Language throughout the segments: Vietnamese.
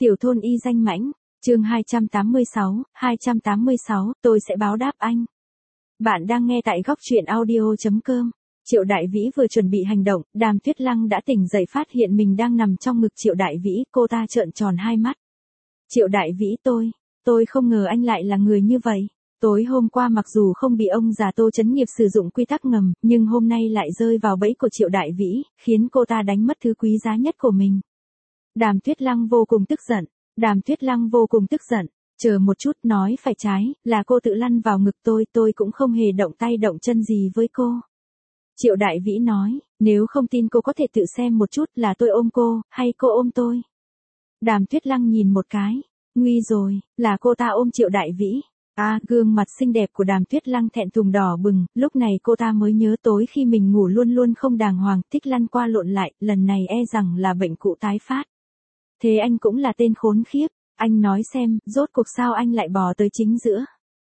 Tiểu thôn y danh mãnh, chương 286, tôi sẽ báo đáp anh. Bạn đang nghe tại góc truyện audio.com. Triệu Đại Vĩ vừa chuẩn bị hành động, Đàm Tuyết Lăng đã tỉnh dậy phát hiện mình đang nằm trong ngực Triệu Đại Vĩ, cô ta trợn tròn hai mắt. Triệu Đại Vĩ tôi không ngờ anh lại là người như vậy. Tối hôm qua mặc dù không bị ông già Tô Chấn Nghiệp sử dụng quy tắc ngầm, nhưng hôm nay lại rơi vào bẫy của Triệu Đại Vĩ, khiến cô ta đánh mất thứ quý giá nhất của mình. Đàm Tuyết Lăng vô cùng tức giận. Chờ một chút, nói phải trái, là cô tự lăn vào ngực tôi cũng không hề động tay động chân gì với cô. Triệu Đại Vĩ nói, nếu không tin cô có thể tự xem một chút là tôi ôm cô, hay cô ôm tôi. Đàm Tuyết Lăng nhìn một cái, nguy rồi, là cô ta ôm Triệu Đại Vĩ. Gương mặt xinh đẹp của Đàm Tuyết Lăng thẹn thùng đỏ bừng, lúc này cô ta mới nhớ tối khi mình ngủ luôn luôn không đàng hoàng, thích lăn qua lộn lại, lần này e rằng là bệnh cũ tái phát. Thế anh cũng là tên khốn khiếp, anh nói xem, rốt cuộc sao anh lại bò tới chính giữa.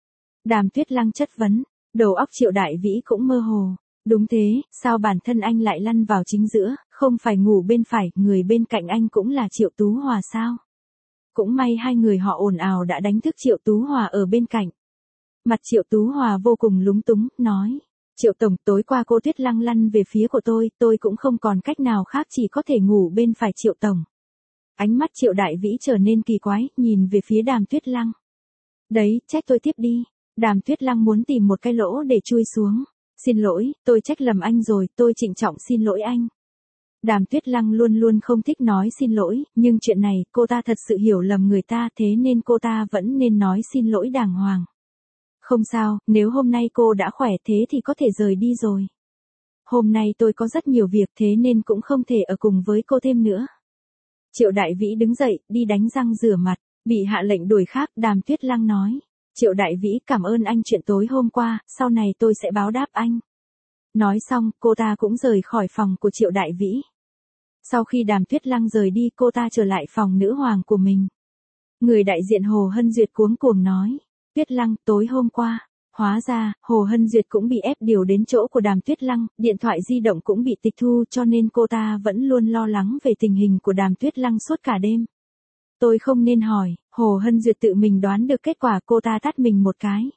Đàm Tuyết Lăng chất vấn, đầu óc Triệu Đại Vĩ cũng mơ hồ. Đúng thế, sao bản thân anh lại lăn vào chính giữa, không phải ngủ bên phải, người bên cạnh anh cũng là Triệu Tú Hòa sao? Cũng may hai người họ ồn ào đã đánh thức Triệu Tú Hòa ở bên cạnh. Mặt Triệu Tú Hòa vô cùng lúng túng, nói, Triệu Tổng, tối qua cô Tuyết Lăng lăn về phía của tôi cũng không còn cách nào khác, chỉ có thể ngủ bên phải Triệu Tổng. Ánh mắt Triệu Đại Vĩ trở nên kỳ quái, nhìn về phía Đàm Tuyết Lăng. Đấy, trách tôi tiếp đi. Đàm Tuyết Lăng muốn tìm một cái lỗ để chui xuống. Xin lỗi, tôi trách lầm anh rồi, tôi trịnh trọng xin lỗi anh. Đàm Tuyết Lăng luôn luôn không thích nói xin lỗi, nhưng chuyện này, cô ta thật sự hiểu lầm người ta, thế nên cô ta vẫn nên nói xin lỗi đàng hoàng. Không sao, nếu hôm nay cô đã khỏe thế thì có thể rời đi rồi. Hôm nay tôi có rất nhiều việc thế nên cũng không thể ở cùng với cô thêm nữa. Triệu Đại Vĩ đứng dậy, đi đánh răng rửa mặt, bị hạ lệnh đuổi khác, Đàm Tuyết Lăng nói. Triệu Đại Vĩ, cảm ơn anh chuyện tối hôm qua, sau này tôi sẽ báo đáp anh. Nói xong, cô ta cũng rời khỏi phòng của Triệu Đại Vĩ. Sau khi Đàm Tuyết Lăng rời đi, cô ta trở lại phòng nữ hoàng của mình. Người đại diện Hồ Hân Duyệt cuống cuồng nói, Tuyết Lăng, tối hôm qua, hóa ra, Hồ Hân Duyệt cũng bị ép điều đến chỗ của Đàm Tuyết Lăng, điện thoại di động cũng bị tịch thu cho nên cô ta vẫn luôn lo lắng về tình hình của Đàm Tuyết Lăng suốt cả đêm. Tôi không nên hỏi, Hồ Hân Duyệt tự mình đoán được kết quả, cô ta tát mình một cái.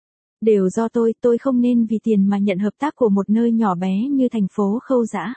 Đều do tôi không nên vì tiền mà nhận hợp tác của một nơi nhỏ bé như thành phố Khâu Dã.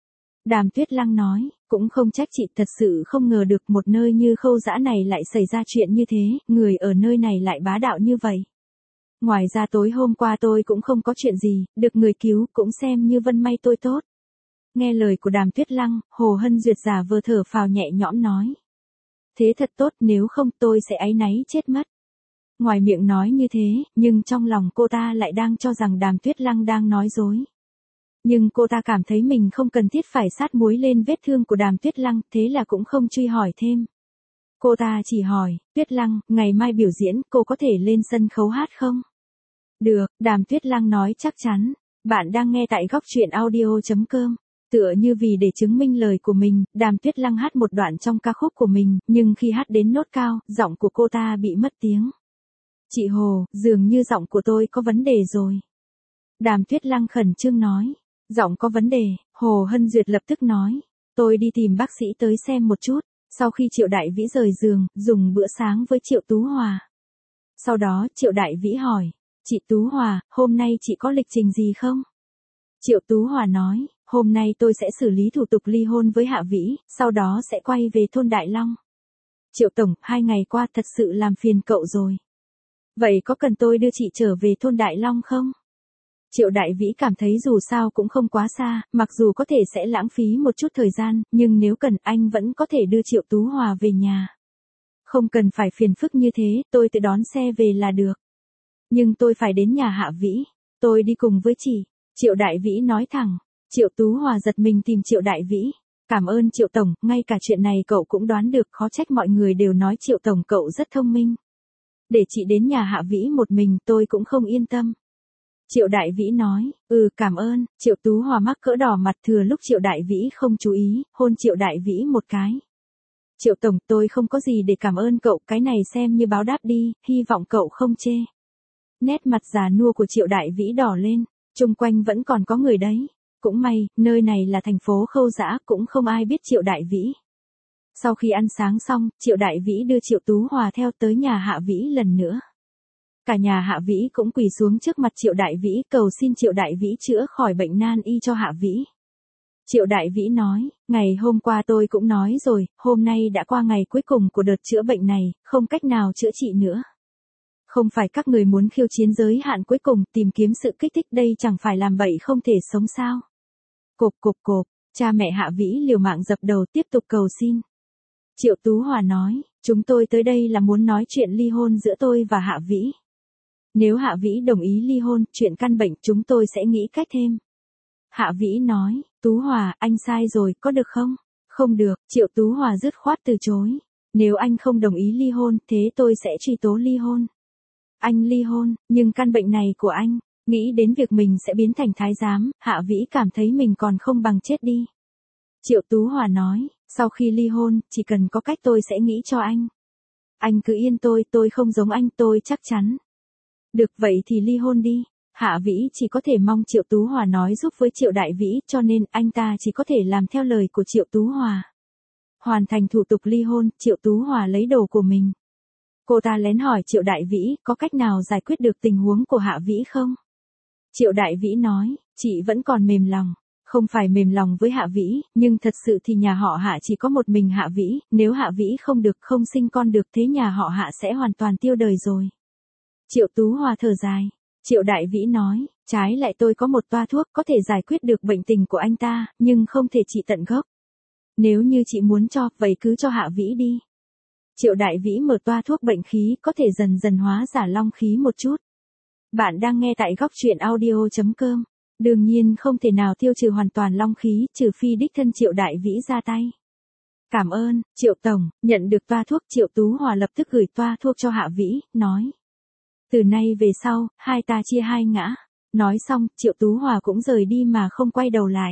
Đàm Tuyết Lăng nói, cũng không trách chị, thật sự không ngờ được một nơi như Khâu Dã này lại xảy ra chuyện như thế, người ở nơi này lại bá đạo như vậy. Ngoài ra tối hôm qua tôi cũng không có chuyện gì, được người cứu cũng xem như vận may tôi tốt. Nghe lời của Đàm Tuyết Lăng, Hồ Hân Duyệt giả vờ thở phào nhẹ nhõm nói. Thế thật tốt, nếu không tôi sẽ áy náy chết mất. Ngoài miệng nói như thế, nhưng trong lòng cô ta lại đang cho rằng Đàm Tuyết Lăng đang nói dối. Nhưng cô ta cảm thấy mình không cần thiết phải sát muối lên vết thương của Đàm Tuyết Lăng, thế là cũng không truy hỏi thêm. Cô ta chỉ hỏi, Tuyết Lăng, ngày mai biểu diễn, cô có thể lên sân khấu hát không? Được, Đàm Tuyết Lăng nói chắc chắn. Bạn đang nghe tại góc truyện audio.com. Tựa như vì để chứng minh lời của mình, Đàm Tuyết Lăng hát một đoạn trong ca khúc của mình, nhưng khi hát đến nốt cao, giọng của cô ta bị mất tiếng. Chị Hồ, dường như giọng của tôi có vấn đề rồi. Đàm Tuyết Lăng khẩn trương nói. Giọng có vấn đề, Hồ Hân Duyệt lập tức nói. Tôi đi tìm bác sĩ tới xem một chút. Sau khi Triệu Đại Vĩ rời giường, dùng bữa sáng với Triệu Tú Hòa. Sau đó, Triệu Đại Vĩ hỏi. Chị Tú Hòa, hôm nay chị có lịch trình gì không? Triệu Tú Hòa nói, hôm nay tôi sẽ xử lý thủ tục ly hôn với Hạ Vĩ, sau đó sẽ quay về thôn Đại Long. Triệu Tổng, 2 ngày qua thật sự làm phiền cậu rồi. Vậy có cần tôi đưa chị trở về thôn Đại Long không? Triệu Đại Vĩ cảm thấy dù sao cũng không quá xa, mặc dù có thể sẽ lãng phí một chút thời gian, nhưng nếu cần anh vẫn có thể đưa Triệu Tú Hòa về nhà. Không cần phải phiền phức như thế, tôi tự đón xe về là được. Nhưng tôi phải đến nhà Hạ Vĩ, tôi đi cùng với chị. Triệu Đại Vĩ nói thẳng. Triệu Tú Hòa giật mình tìm Triệu Đại Vĩ. Cảm ơn Triệu Tổng, ngay cả chuyện này cậu cũng đoán được, khó trách mọi người đều nói Triệu Tổng cậu rất thông minh. Để chị đến nhà Hạ Vĩ một mình tôi cũng không yên tâm. Triệu Đại Vĩ nói, cảm ơn. Triệu Tú Hòa mắc cỡ đỏ mặt, thừa lúc Triệu Đại Vĩ không chú ý, hôn Triệu Đại Vĩ một cái. Triệu Tổng, tôi không có gì để cảm ơn cậu, cái này xem như báo đáp đi, hy vọng cậu không chê. Nét mặt già nua của Triệu Đại Vĩ đỏ lên, chung quanh vẫn còn có người đấy. Cũng may, nơi này là thành phố Khâu Dã, cũng không ai biết Triệu Đại Vĩ. Sau khi ăn sáng xong, Triệu Đại Vĩ đưa Triệu Tú Hòa theo tới nhà Hạ Vĩ lần nữa. Cả nhà Hạ Vĩ cũng quỳ xuống trước mặt Triệu Đại Vĩ cầu xin Triệu Đại Vĩ chữa khỏi bệnh nan y cho Hạ Vĩ. Triệu Đại Vĩ nói, ngày hôm qua tôi cũng nói rồi, hôm nay đã qua ngày cuối cùng của đợt chữa bệnh này, không cách nào chữa trị nữa. Không phải các người muốn khiêu chiến giới hạn cuối cùng tìm kiếm sự kích thích đây chẳng phải làm bậy không thể sống sao. Cộp cộp cộp, cha mẹ Hạ Vĩ liều mạng dập đầu tiếp tục cầu xin. Triệu Tú Hòa nói, chúng tôi tới đây là muốn nói chuyện ly hôn giữa tôi và Hạ Vĩ. Nếu Hạ Vĩ đồng ý ly hôn, chuyện căn bệnh chúng tôi sẽ nghĩ cách thêm. Hạ Vĩ nói, Tú Hòa, anh sai rồi, có được không? Không được, Triệu Tú Hòa dứt khoát từ chối. Nếu anh không đồng ý ly hôn, thế tôi sẽ truy tố ly hôn. Anh ly hôn, nhưng căn bệnh này của anh, nghĩ đến việc mình sẽ biến thành thái giám, Hạ Vĩ cảm thấy mình còn không bằng chết đi. Triệu Tú Hòa nói, sau khi ly hôn, chỉ cần có cách tôi sẽ nghĩ cho anh. Anh cứ yên tôi không giống anh, tôi chắc chắn. Được vậy thì ly hôn đi. Hạ Vĩ chỉ có thể mong Triệu Tú Hòa nói giúp với Triệu Đại Vĩ cho nên anh ta chỉ có thể làm theo lời của Triệu Tú Hòa. Hoàn thành thủ tục ly hôn, Triệu Tú Hòa lấy đồ của mình. Cô ta lén hỏi Triệu Đại Vĩ có cách nào giải quyết được tình huống của Hạ Vĩ không? Triệu Đại Vĩ nói, chị vẫn còn mềm lòng. Không phải mềm lòng với Hạ Vĩ, nhưng thật sự thì nhà họ Hạ chỉ có một mình Hạ Vĩ, nếu Hạ Vĩ không được không sinh con được thế nhà họ Hạ sẽ hoàn toàn tiêu đời rồi. Triệu Tú Hòa thở dài. Triệu Đại Vĩ nói, trái lại tôi có một toa thuốc có thể giải quyết được bệnh tình của anh ta, nhưng không thể trị tận gốc. Nếu như chị muốn cho, vậy cứ cho Hạ Vĩ đi. Triệu Đại Vĩ mở toa thuốc bệnh khí có thể dần dần hóa giả long khí một chút. Bạn đang nghe tại góc truyện audio.com. Đương nhiên không thể nào tiêu trừ hoàn toàn long khí, trừ phi đích thân Triệu Đại Vĩ ra tay. Cảm ơn, Triệu Tổng, nhận được toa thuốc Triệu Tú Hòa lập tức gửi toa thuốc cho Hạ Vĩ, nói. Từ nay về sau, hai ta chia hai ngã. Nói xong, Triệu Tú Hòa cũng rời đi mà không quay đầu lại.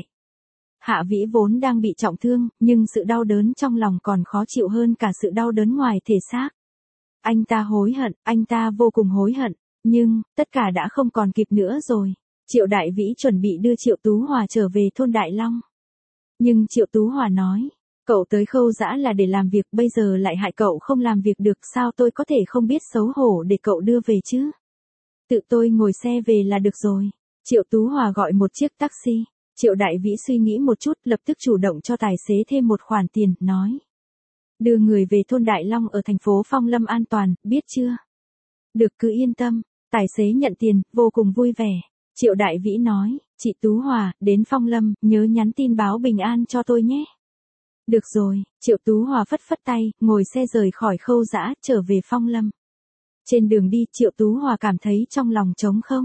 Hạ Vĩ vốn đang bị trọng thương, nhưng sự đau đớn trong lòng còn khó chịu hơn cả sự đau đớn ngoài thể xác. Anh ta hối hận, anh ta vô cùng hối hận, nhưng, tất cả đã không còn kịp nữa rồi. Triệu Đại Vĩ chuẩn bị đưa Triệu Tú Hòa trở về thôn Đại Long. Nhưng Triệu Tú Hòa nói, cậu tới Khâu Dã là để làm việc, bây giờ lại hại cậu không làm việc được, sao tôi có thể không biết xấu hổ để cậu đưa về chứ? Tự tôi ngồi xe về là được rồi. Triệu Tú Hòa gọi một chiếc taxi. Triệu Đại Vĩ suy nghĩ một chút, lập tức chủ động cho tài xế thêm một khoản tiền, nói. Đưa người về thôn Đại Long ở thành phố Phong Lâm an toàn, biết chưa? Được, cứ yên tâm. Tài xế nhận tiền, vô cùng vui vẻ. Triệu Đại Vĩ nói, chị Tú Hòa, đến Phong Lâm, nhớ nhắn tin báo bình an cho tôi nhé. Được rồi, Triệu Tú Hòa phất phất tay, ngồi xe rời khỏi Khâu Dã, trở về Phong Lâm. Trên đường đi, Triệu Tú Hòa cảm thấy trong lòng trống không.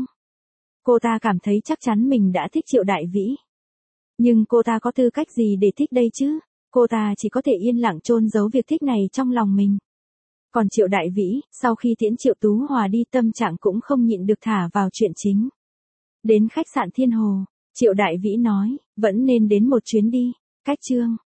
Cô ta cảm thấy chắc chắn mình đã thích Triệu Đại Vĩ. Nhưng cô ta có tư cách gì để thích đây chứ? Cô ta chỉ có thể yên lặng chôn giấu việc thích này trong lòng mình. Còn Triệu Đại Vĩ, sau khi tiễn Triệu Tú Hòa đi tâm trạng cũng không nhịn được thả vào chuyện chính. Đến khách sạn Thiên Hồ, Triệu Đại Vĩ nói, vẫn nên đến một chuyến đi. Cách chương